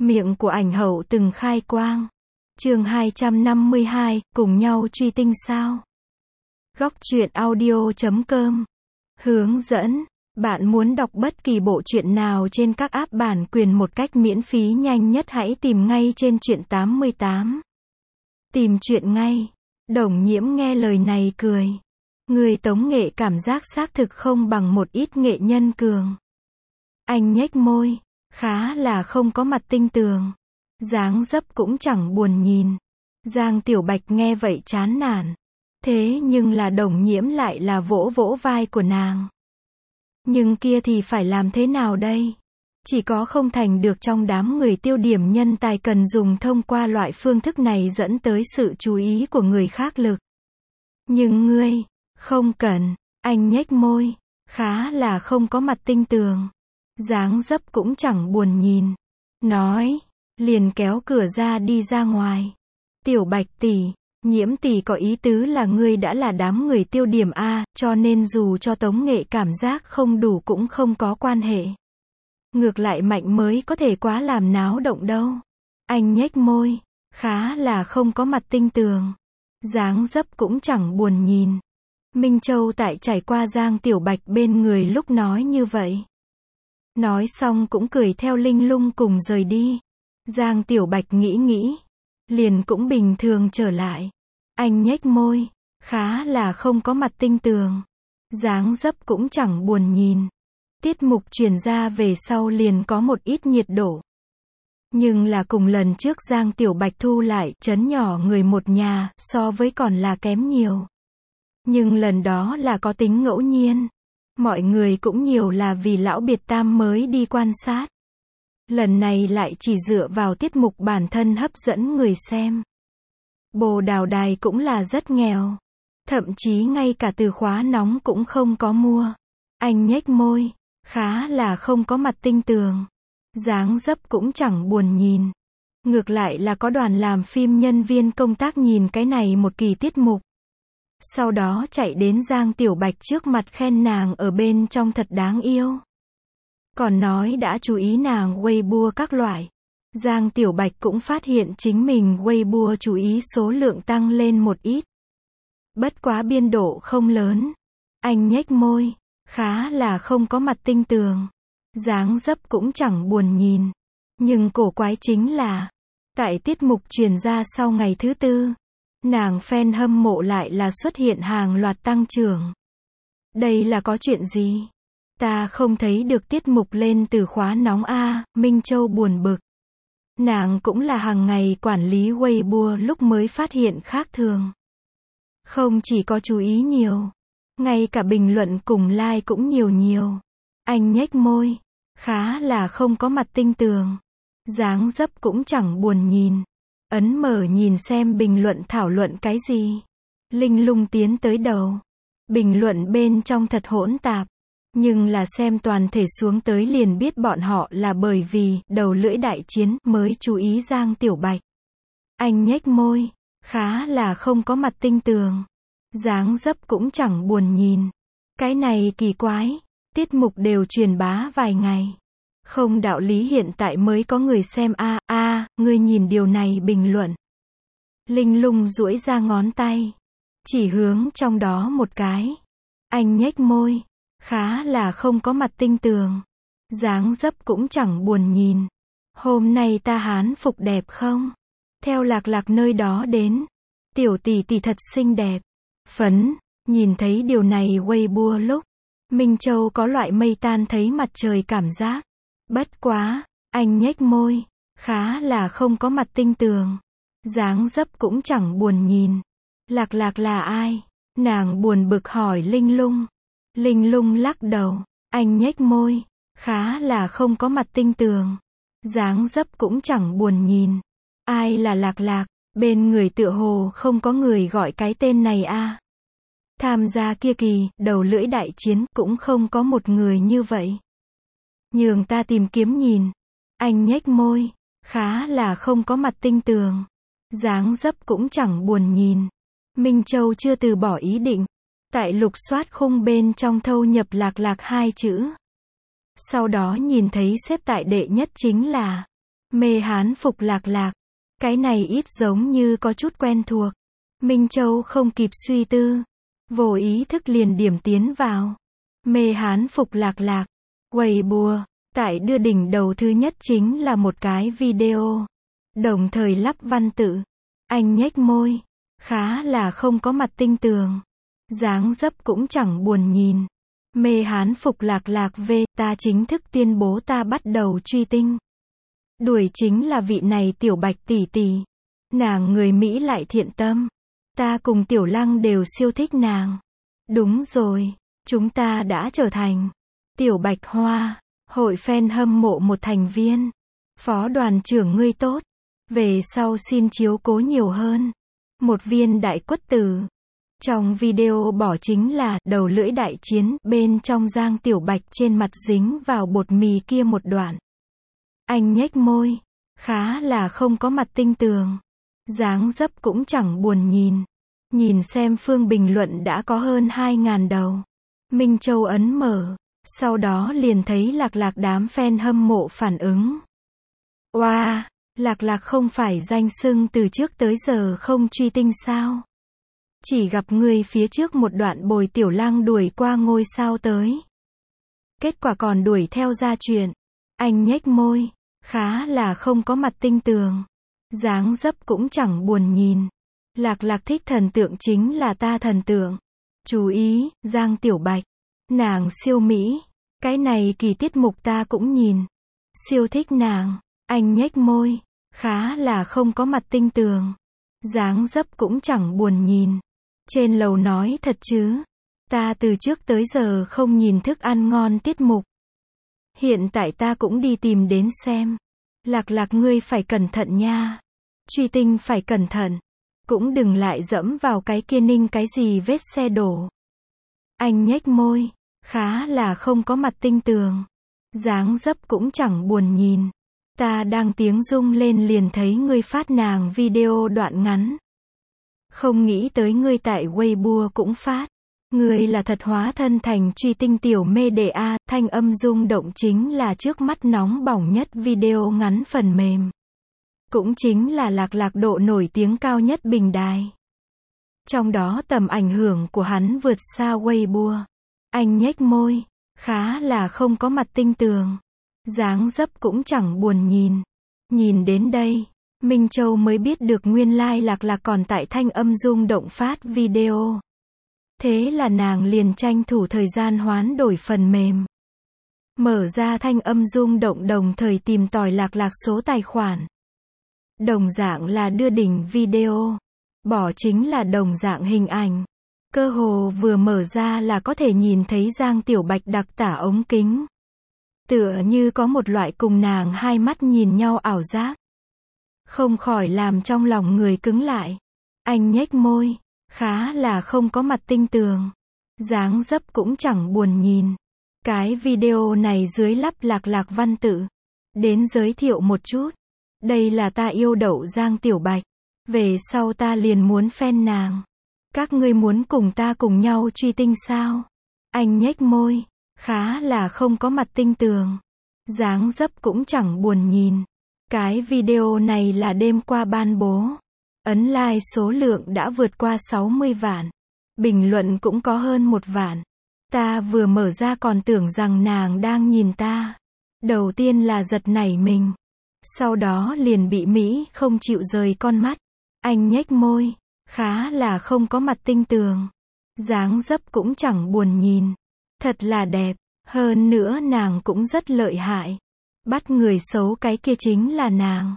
Miệng của ảnh hậu từng khai quang. Chương 252, cùng nhau truy tinh sao? Góc truyện audio.com. Hướng dẫn. Bạn muốn đọc bất kỳ bộ truyện nào trên các app bản quyền một cách miễn phí nhanh nhất hãy tìm ngay trên truyện 88. Tìm truyện ngay. Đồng Nhiễm nghe lời này cười. Người tống nghệ cảm giác xác thực không bằng một ít nghệ nhân cường. Anh nhếch môi. Khá là không có mặt tinh tường. Dáng dấp cũng chẳng buồn nhìn. Giang Tiểu Bạch nghe vậy chán nản. Thế nhưng là Đồng Nhiễm lại là vỗ vỗ vai của nàng. Nhưng kia thì phải làm thế nào đây? Chỉ có không thành được trong đám người tiêu điểm nhân tài cần dùng thông qua loại phương thức này dẫn tới sự chú ý của người khác lực. Nhưng ngươi, không cần, anh nhếch môi, khá là không có mặt tinh tường. Dáng dấp cũng chẳng buồn nhìn. Nói, liền kéo cửa ra đi ra ngoài. Tiểu Bạch tỷ, Nhiễm tỷ có ý tứ là ngươi đã là đám người tiêu điểm A, cho nên dù cho tống nghệ cảm giác không đủ cũng không có quan hệ. Ngược lại mạnh mới có thể quá làm náo động đâu. Anh nhếch môi, khá là không có mặt tinh tường. Dáng dấp cũng chẳng buồn nhìn. Minh Châu tại trải qua Giang Tiểu Bạch bên người lúc nói như vậy. Nói xong cũng cười theo Linh Lung cùng rời đi. Giang Tiểu Bạch nghĩ, liền cũng bình thường trở lại. Anh nhếch môi, khá là không có mặt tinh tường. Dáng dấp cũng chẳng buồn nhìn. Tiết mục truyền ra về sau liền có một ít nhiệt độ. Nhưng là cùng lần trước Giang Tiểu Bạch thu lại chấn nhỏ người một nhà, so với còn là kém nhiều. Nhưng lần đó là có tính ngẫu nhiên. Mọi người cũng nhiều là vì lão biệt tam mới đi quan sát. Lần này lại chỉ dựa vào tiết mục bản thân hấp dẫn người xem. Bồ Đào Đài cũng là rất nghèo. Thậm chí ngay cả từ khóa nóng cũng không có mua. Anh nhếch môi, khá là không có mặt tinh tường. Dáng dấp cũng chẳng buồn nhìn. Ngược lại là có đoàn làm phim nhân viên công tác nhìn cái này một kỳ tiết mục. Sau đó chạy đến Giang Tiểu Bạch trước mặt khen nàng ở bên trong thật đáng yêu. Còn nói đã chú ý nàng Weibo các loại. Giang Tiểu Bạch cũng phát hiện chính mình Weibo chú ý số lượng tăng lên một ít. Bất quá biên độ không lớn. Anh nhếch môi, khá là không có mặt tinh tường. Dáng dấp cũng chẳng buồn nhìn. Nhưng cổ quái chính là, tại tiết mục truyền ra sau ngày thứ tư, nàng fan hâm mộ lại là xuất hiện hàng loạt tăng trưởng. Đây là có chuyện gì? Ta không thấy được tiết mục lên từ khóa nóng A, Minh Châu buồn bực. Nàng cũng là hàng ngày quản lý Weibo lúc mới phát hiện khác thường. Không chỉ có chú ý nhiều, ngay cả bình luận cùng like cũng nhiều. Anh nhếch môi, khá là không có mặt tinh tường. Dáng dấp cũng chẳng buồn nhìn. Ấn mở nhìn xem bình luận thảo luận cái gì. Linh Lung tiến tới đầu. Bình luận bên trong thật hỗn tạp. Nhưng là xem toàn thể xuống tới liền biết bọn họ là bởi vì đầu lưỡi đại chiến mới chú ý Giang Tiểu Bạch. Anh nhếch môi, khá là không có mặt tinh tường. Dáng dấp cũng chẳng buồn nhìn. Cái này kỳ quái. Tiết mục đều truyền bá vài ngày. Không đạo lý hiện tại mới có người xem ngươi nhìn điều này bình luận. Linh Lung duỗi ra ngón tay. Chỉ hướng trong đó một cái. Anh nhếch môi. Khá là không có mặt tinh tường. Dáng dấp cũng chẳng buồn nhìn. Hôm nay ta hán phục đẹp không? Theo Lạc Lạc nơi đó đến. Tiểu tỷ tỷ thật xinh đẹp. Phấn, nhìn thấy điều này Weibo lúc. Minh Châu có loại mây tan thấy mặt trời cảm giác. Bất quá, anh nhếch môi. Khá là không có mặt tinh tường. Dáng dấp cũng chẳng buồn nhìn. Lạc Lạc là ai? Nàng buồn bực hỏi Linh Lung. Linh Lung lắc đầu. Anh nhếch môi. Khá là không có mặt tinh tường. Dáng dấp cũng chẳng buồn nhìn. Ai là Lạc Lạc? Bên người tựa hồ không có người gọi cái tên này a. Tham gia kia kỳ, đầu lưỡi đại chiến cũng không có một người như vậy. Nhường ta tìm kiếm nhìn. Anh nhếch môi. Khá là không có mặt tinh tường. Dáng dấp cũng chẳng buồn nhìn. Minh Châu chưa từ bỏ ý định. Tại lục soát khung bên trong thâu nhập Lạc Lạc hai chữ. Sau đó nhìn thấy xếp tại đệ nhất chính là Mê Hán phục Lạc Lạc. Cái này ít giống như có chút quen thuộc. Minh Châu không kịp suy tư. Vô ý thức liền điểm tiến vào. Mê Hán phục Lạc Lạc. Weibo. Tại đưa đỉnh đầu thứ nhất chính là một cái video. Đồng thời lắp văn tự. Anh nhếch môi. Khá là không có mặt tinh tường. Dáng dấp cũng chẳng buồn nhìn. Mê Hán phục Lạc Lạc v. Ta chính thức tuyên bố ta bắt đầu truy tinh. Đuổi chính là vị này Tiểu Bạch tỷ tỷ. Nàng người Mỹ lại thiện tâm. Ta cùng Tiểu Lăng đều siêu thích nàng. Đúng rồi, chúng ta đã trở thành Tiểu Bạch Hoa, hội fan hâm mộ một thành viên. Phó đoàn trưởng ngươi tốt. Về sau xin chiếu cố nhiều hơn. Một viên đại quất tử. Trong video bỏ chính là đầu lưỡi đại chiến, bên trong Giang Tiểu Bạch trên mặt dính vào bột mì kia một đoạn. Anh nhếch môi, khá là không có mặt tinh tường. Dáng dấp cũng chẳng buồn nhìn. Nhìn xem phương bình luận đã có hơn 2.000 đầu. Minh Châu ấn mở, sau đó liền thấy Lạc Lạc đám fan hâm mộ phản ứng. Oa, Lạc Lạc không phải danh xưng từ trước tới giờ không truy tinh sao? Chỉ gặp ngươi phía trước một đoạn bồi Tiểu Lăng đuổi qua ngôi sao tới. Kết quả còn đuổi theo ra chuyện. Anh nhếch môi, khá là không có mặt tinh tường. Dáng dấp cũng chẳng buồn nhìn. Lạc Lạc thích thần tượng chính là ta thần tượng. Chú ý, Giang Tiểu Bạch. Nàng siêu mỹ. Cái này kỳ tiết mục ta cũng nhìn. Siêu thích nàng. Anh nhếch môi. Khá là không có mặt tinh tường. Dáng dấp cũng chẳng buồn nhìn. Trên lầu nói thật chứ. Ta từ trước tới giờ không nhìn thức ăn ngon tiết mục. Hiện tại ta cũng đi tìm đến xem. Lạc Lạc ngươi phải cẩn thận nha. Truy tinh phải cẩn thận. Cũng đừng lại dẫm vào cái kia ninh cái gì vết xe đổ. Anh nhếch môi. Khá là không có mặt tinh tường. Dáng dấp cũng chẳng buồn nhìn. Ta đang tiếng rung lên liền thấy ngươi phát nàng video đoạn ngắn. Không nghĩ tới ngươi tại Weibo cũng phát. Ngươi là thật hóa thân thành truy tinh tiểu mê đệ a. Thanh âm rung động chính là trước mắt nóng bỏng nhất video ngắn phần mềm. Cũng chính là Lạc Lạc độ nổi tiếng cao nhất bình đài. Trong đó tầm ảnh hưởng của hắn vượt xa Weibo. Anh nhếch môi. Khá là không có mặt tinh tường. Dáng dấp cũng chẳng buồn nhìn. Nhìn đến đây, Minh Châu mới biết được nguyên lai Lạc Lạc còn tại thanh âm rung động phát video. Thế là nàng liền tranh thủ thời gian hoán đổi phần mềm. Mở ra thanh âm rung động đồng thời tìm tòi Lạc Lạc số tài khoản. Đồng dạng là đưa đỉnh video. Bỏ chính là đồng dạng hình ảnh. Cơ hồ vừa mở ra là có thể nhìn thấy Giang Tiểu Bạch đặc tả ống kính. Tựa như có một loại cùng nàng hai mắt nhìn nhau ảo giác. Không khỏi làm trong lòng người cứng lại. Anh nhếch môi. Khá là không có mặt tinh tường. Dáng dấp cũng chẳng buồn nhìn. Cái video này dưới lắp Lạc Lạc văn tự. Đến giới thiệu một chút. Đây là ta yêu đậu Giang Tiểu Bạch. Về sau ta liền muốn fan nàng. Các ngươi muốn cùng ta cùng nhau truy tinh sao? Anh nhếch môi. Khá là không có mặt tinh tường. Dáng dấp cũng chẳng buồn nhìn. Cái video này là đêm qua ban bố. Ấn like số lượng đã vượt qua 60 vạn. Bình luận cũng có hơn 1 vạn. Ta vừa mở ra còn tưởng rằng nàng đang nhìn ta. Đầu tiên là giật nảy mình. Sau đó liền bị Mỹ không chịu rời con mắt. Anh nhếch môi. Khá là không có mặt tinh tường. Dáng dấp cũng chẳng buồn nhìn. Thật là đẹp. Hơn nữa nàng cũng rất lợi hại. Bắt người xấu cái kia chính là nàng.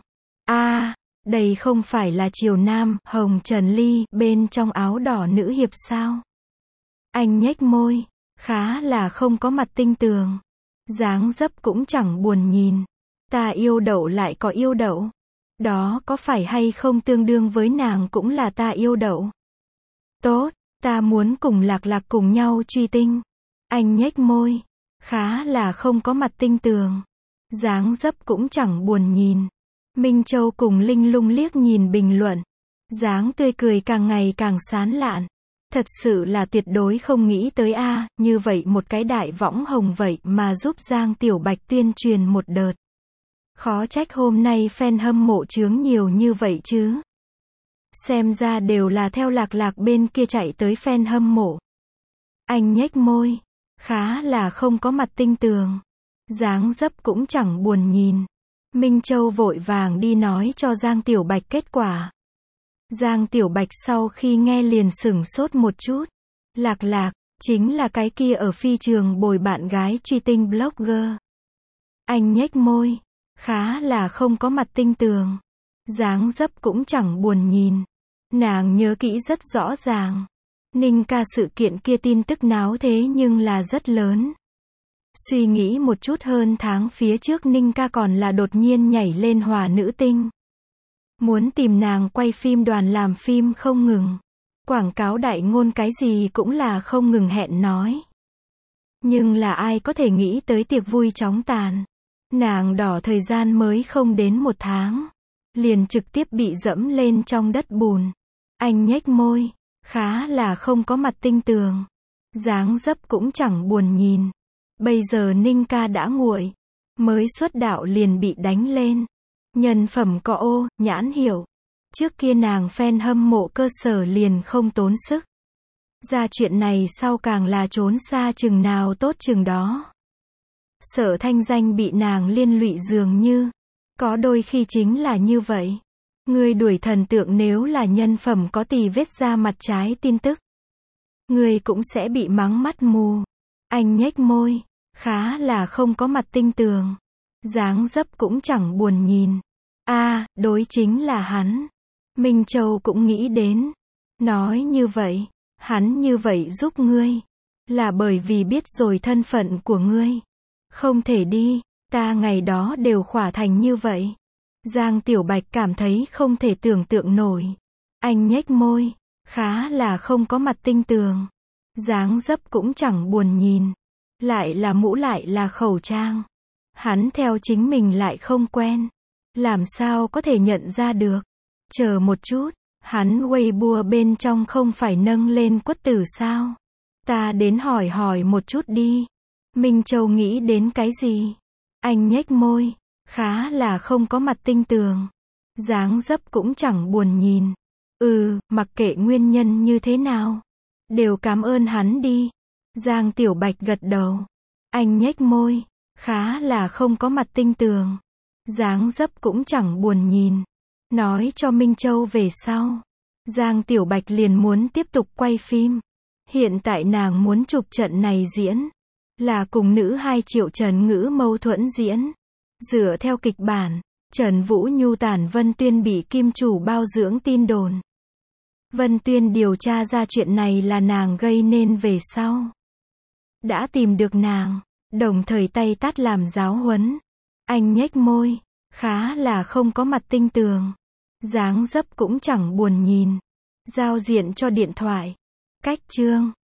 Đây không phải là Triều Nam, Hồng Trần Ly, bên trong áo đỏ nữ hiệp sao? Anh nhếch môi. Khá là không có mặt tinh tường. Dáng dấp cũng chẳng buồn nhìn. Ta yêu đậu lại có yêu đậu. Đó có phải hay không tương đương với nàng cũng là ta yêu đậu. Tốt, ta muốn cùng Lạc Lạc cùng nhau truy tinh. Anh nhếch môi. Khá là không có mặt tinh tường. Dáng dấp cũng chẳng buồn nhìn. Minh Châu cùng Linh Lung liếc nhìn bình luận. Dáng tươi cười càng ngày càng sán lạn. Thật sự là tuyệt đối không nghĩ tới như vậy một cái đại võng hồng vậy mà giúp Giang Tiểu Bạch tuyên truyền một đợt. Khó trách hôm nay fan hâm mộ chướng nhiều như vậy chứ. Xem ra đều là theo Lạc Lạc bên kia chạy tới fan hâm mộ. Anh nhếch môi. Khá là không có mặt tinh tường. Dáng dấp cũng chẳng buồn nhìn. Minh Châu vội vàng đi nói cho Giang Tiểu Bạch kết quả. Giang Tiểu Bạch sau khi nghe liền sửng sốt một chút. Lạc Lạc, chính là cái kia ở phi trường bồi bạn gái truy tinh blogger. Anh nhếch môi. Khá là không có mặt tinh tường. Dáng dấp cũng chẳng buồn nhìn. Nàng nhớ kỹ rất rõ ràng. Ninh ca sự kiện kia tin tức náo thế nhưng là rất lớn. Suy nghĩ một chút hơn tháng phía trước Ninh ca còn là đột nhiên nhảy lên Hòa nữ tinh. Muốn tìm nàng quay phim đoàn làm phim không ngừng. Quảng cáo đại ngôn cái gì cũng là không ngừng hẹn nói. Nhưng là ai có thể nghĩ tới tiệc vui chóng tàn. Nàng đỏ thời gian mới không đến 1 tháng. Liền trực tiếp bị dẫm lên trong đất bùn. Anh nhếch môi. Khá là không có mặt tinh tường. Dáng dấp cũng chẳng buồn nhìn. Bây giờ Ninh ca đã nguội. Mới xuất đạo liền bị đánh lên. Nhân phẩm có ô, nhãn hiệu. Trước kia nàng fan hâm mộ cơ sở liền không tốn sức. Ra chuyện này sau càng là trốn xa chừng nào tốt chừng đó. Sợ thanh danh bị nàng liên lụy dường như. Có đôi khi chính là như vậy. Người đuổi thần tượng nếu là nhân phẩm có tì vết ra mặt trái tin tức. Người cũng sẽ bị mắng mắt mù. Anh nhếch môi. Khá là không có mặt tinh tường. Dáng dấp cũng chẳng buồn nhìn. Đối chính là hắn. Minh Châu cũng nghĩ đến. Nói như vậy. Hắn như vậy giúp ngươi. Là bởi vì biết rồi thân phận của ngươi. Không thể đi. Ta ngày đó đều khỏa thành như vậy. Giang Tiểu Bạch cảm thấy không thể tưởng tượng nổi. Anh nhếch môi. Khá là không có mặt tinh tường. Dáng dấp cũng chẳng buồn nhìn. Lại là mũ lại là khẩu trang. Hắn theo chính mình lại không quen. Làm sao có thể nhận ra được. Chờ một chút. Hắn Weibo bên trong không phải nâng lên quất tử sao? Ta đến hỏi một chút đi. Minh Châu nghĩ đến cái gì? Anh nhếch môi. Khá là không có mặt tinh tường. Dáng dấp cũng chẳng buồn nhìn. Mặc kệ nguyên nhân như thế nào. Đều cảm ơn hắn đi. Giang Tiểu Bạch gật đầu. Anh nhếch môi. Khá là không có mặt tinh tường. Dáng dấp cũng chẳng buồn nhìn. Nói cho Minh Châu về sau. Giang Tiểu Bạch liền muốn tiếp tục quay phim. Hiện tại nàng muốn chụp trận này diễn. Là cùng nữ 2 Triệu Trần Ngữ mâu thuẫn diễn. Dựa theo kịch bản, Trần Vũ Nhu tản Vân Tuyên bị kim chủ bao dưỡng tin đồn. Vân Tuyên điều tra ra chuyện này là nàng gây nên về sau. Đã tìm được nàng, đồng thời tay tát làm giáo huấn. Anh nhếch môi. Khá là không có mặt tinh tường. Dáng dấp cũng chẳng buồn nhìn. Giao diện cho điện thoại. Cách chương